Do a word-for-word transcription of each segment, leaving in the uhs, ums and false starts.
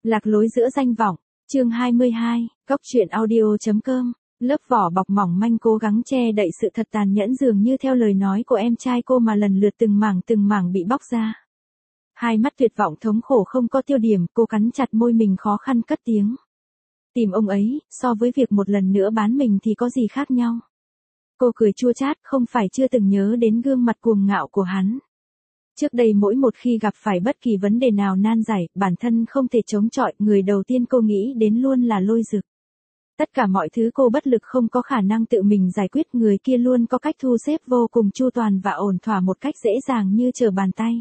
Lạc lối giữa danh vọng, chương hai mươi hai, Cóc truyện audio chấm com. Lớp vỏ bọc mỏng manh cố gắng che đậy sự thật tàn nhẫn dường như theo lời nói của em trai cô mà lần lượt từng mảng từng mảng bị bóc ra. Hai mắt tuyệt vọng thống khổ không có tiêu điểm, cô cắn chặt môi mình khó khăn cất tiếng. Tìm ông ấy, so với việc một lần nữa bán mình thì có gì khác nhau. Cô cười chua chát, không phải chưa từng nhớ đến gương mặt cuồng ngạo của hắn. Trước đây mỗi một khi gặp phải bất kỳ vấn đề nào nan giải, bản thân không thể chống chọi, người đầu tiên cô nghĩ đến luôn là Lôi Dực. Tất cả mọi thứ cô bất lực không có khả năng tự mình giải quyết, người kia luôn có cách thu xếp vô cùng chu toàn và ổn thỏa một cách dễ dàng như trở bàn tay.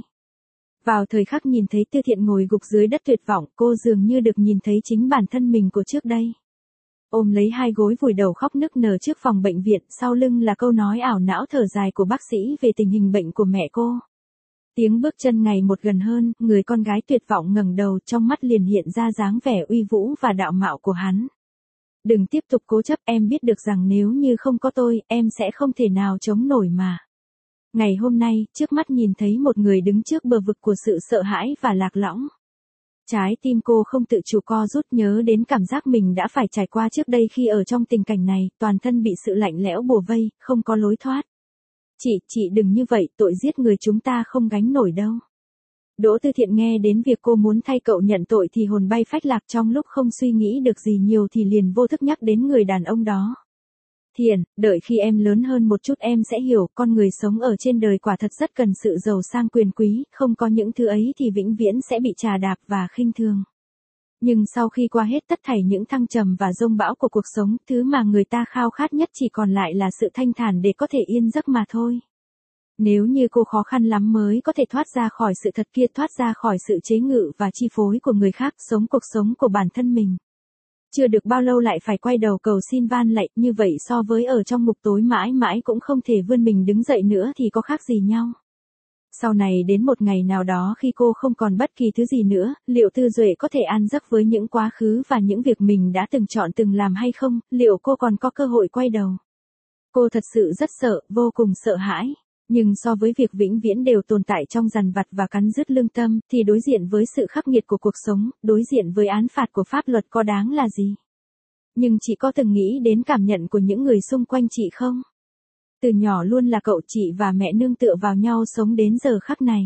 Vào thời khắc nhìn thấy Tư Thiện ngồi gục dưới đất tuyệt vọng, cô dường như được nhìn thấy chính bản thân mình của trước đây. Ôm lấy hai gối vùi đầu khóc nức nở trước phòng bệnh viện, sau lưng là câu nói ảo não thở dài của bác sĩ về tình hình bệnh của mẹ cô. Tiếng bước chân ngày một gần hơn, người con gái tuyệt vọng ngẩng đầu, trong mắt liền hiện ra dáng vẻ uy vũ và đạo mạo của hắn. Đừng tiếp tục cố chấp, em biết được rằng nếu như không có tôi, em sẽ không thể nào chống nổi mà. Ngày hôm nay, trước mắt nhìn thấy một người đứng trước bờ vực của sự sợ hãi và lạc lõng. Trái tim cô không tự chủ co rút, nhớ đến cảm giác mình đã phải trải qua trước đây khi ở trong tình cảnh này, toàn thân bị sự lạnh lẽo bủa vây, không có lối thoát. Chị, chị đừng như vậy, tội giết người chúng ta không gánh nổi đâu. Đỗ Tư Thiện nghe đến việc cô muốn thay cậu nhận tội thì hồn bay phách lạc, trong lúc không suy nghĩ được gì nhiều thì liền vô thức nhắc đến người đàn ông đó. Thiện, đợi khi em lớn hơn một chút em sẽ hiểu, con người sống ở trên đời quả thật rất cần sự giàu sang quyền quý, không có những thứ ấy thì vĩnh viễn sẽ bị trà đạp và khinh thường. Nhưng sau khi qua hết tất thảy những thăng trầm và dông bão của cuộc sống, thứ mà người ta khao khát nhất chỉ còn lại là sự thanh thản để có thể yên giấc mà thôi. Nếu như cô khó khăn lắm mới có thể thoát ra khỏi sự thật kia, thoát ra khỏi sự chế ngự và chi phối của người khác, sống cuộc sống của bản thân mình. Chưa được bao lâu lại phải quay đầu cầu xin van lạy, như vậy so với ở trong ngục tối mãi mãi cũng không thể vươn mình đứng dậy nữa thì có khác gì nhau. Sau này đến một ngày nào đó khi cô không còn bất kỳ thứ gì nữa, liệu Tư Duệ có thể an giấc với những quá khứ và những việc mình đã từng chọn từng làm hay không, liệu cô còn có cơ hội quay đầu? Cô thật sự rất sợ, vô cùng sợ hãi. Nhưng so với việc vĩnh viễn đều tồn tại trong dằn vặt và cắn rứt lương tâm, thì đối diện với sự khắc nghiệt của cuộc sống, đối diện với án phạt của pháp luật có đáng là gì? Nhưng chị có từng nghĩ đến cảm nhận của những người xung quanh chị không? Từ nhỏ luôn là cậu, chị và mẹ nương tựa vào nhau sống đến giờ khắc này.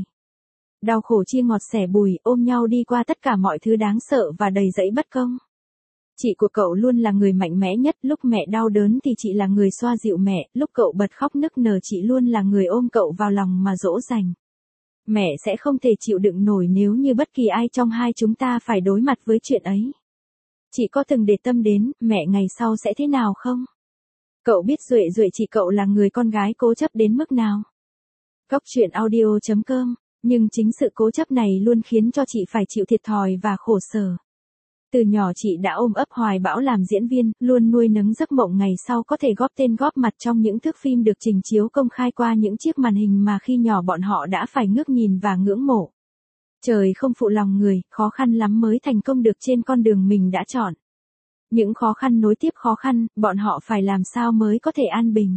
Đau khổ chia ngọt sẻ bùi, ôm nhau đi qua tất cả mọi thứ đáng sợ và đầy dẫy bất công. Chị của cậu luôn là người mạnh mẽ nhất, lúc mẹ đau đớn thì chị là người xoa dịu mẹ, lúc cậu bật khóc nức nở chị luôn là người ôm cậu vào lòng mà dỗ dành. Mẹ sẽ không thể chịu đựng nổi nếu như bất kỳ ai trong hai chúng ta phải đối mặt với chuyện ấy. Chị có từng để tâm đến, mẹ ngày sau sẽ thế nào không? Cậu biết Duệ Duệ chị cậu là người con gái cố chấp đến mức nào? Cóc truyện audio chấm com, nhưng chính sự cố chấp này luôn khiến cho chị phải chịu thiệt thòi và khổ sở. Từ nhỏ chị đã ôm ấp hoài bão làm diễn viên, luôn nuôi nấng giấc mộng ngày sau có thể góp tên góp mặt trong những thước phim được trình chiếu công khai qua những chiếc màn hình mà khi nhỏ bọn họ đã phải ngước nhìn và ngưỡng mộ. Trời không phụ lòng người, khó khăn lắm mới thành công được trên con đường mình đã chọn. Những khó khăn nối tiếp khó khăn, bọn họ phải làm sao mới có thể an bình.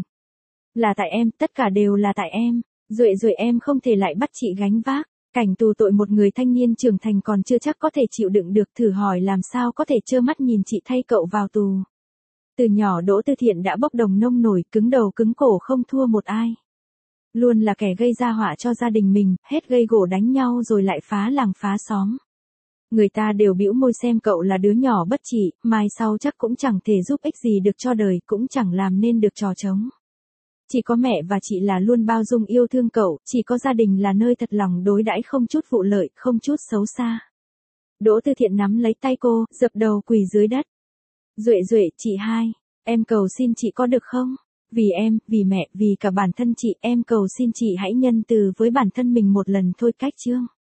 Là tại em, tất cả đều là tại em, Duệ Duệ em không thể lại bắt chị gánh vác. Cảnh tù tội một người thanh niên trưởng thành còn chưa chắc có thể chịu đựng được, thử hỏi làm sao có thể trơ mắt nhìn chị thay cậu vào tù. Từ nhỏ Đỗ Tư Thiện đã bốc đồng nông nổi, cứng đầu cứng cổ không thua một ai. Luôn là kẻ gây ra họa cho gia đình mình, hết gây gổ đánh nhau rồi lại phá làng phá xóm. Người ta đều bĩu môi xem cậu là đứa nhỏ bất trị, mai sau chắc cũng chẳng thể giúp ích gì được cho đời, cũng chẳng làm nên được trò trống. Chỉ có mẹ và chị là luôn bao dung yêu thương cậu, chỉ có gia đình là nơi thật lòng đối đãi không chút vụ lợi, không chút xấu xa. Đỗ Tư Thiện nắm lấy tay cô, dập đầu quỳ dưới đất. Duệ Duệ, chị hai, em cầu xin chị có được không? Vì em, vì mẹ, vì cả bản thân chị, em cầu xin chị hãy nhân từ với bản thân mình một lần thôi, cách chương.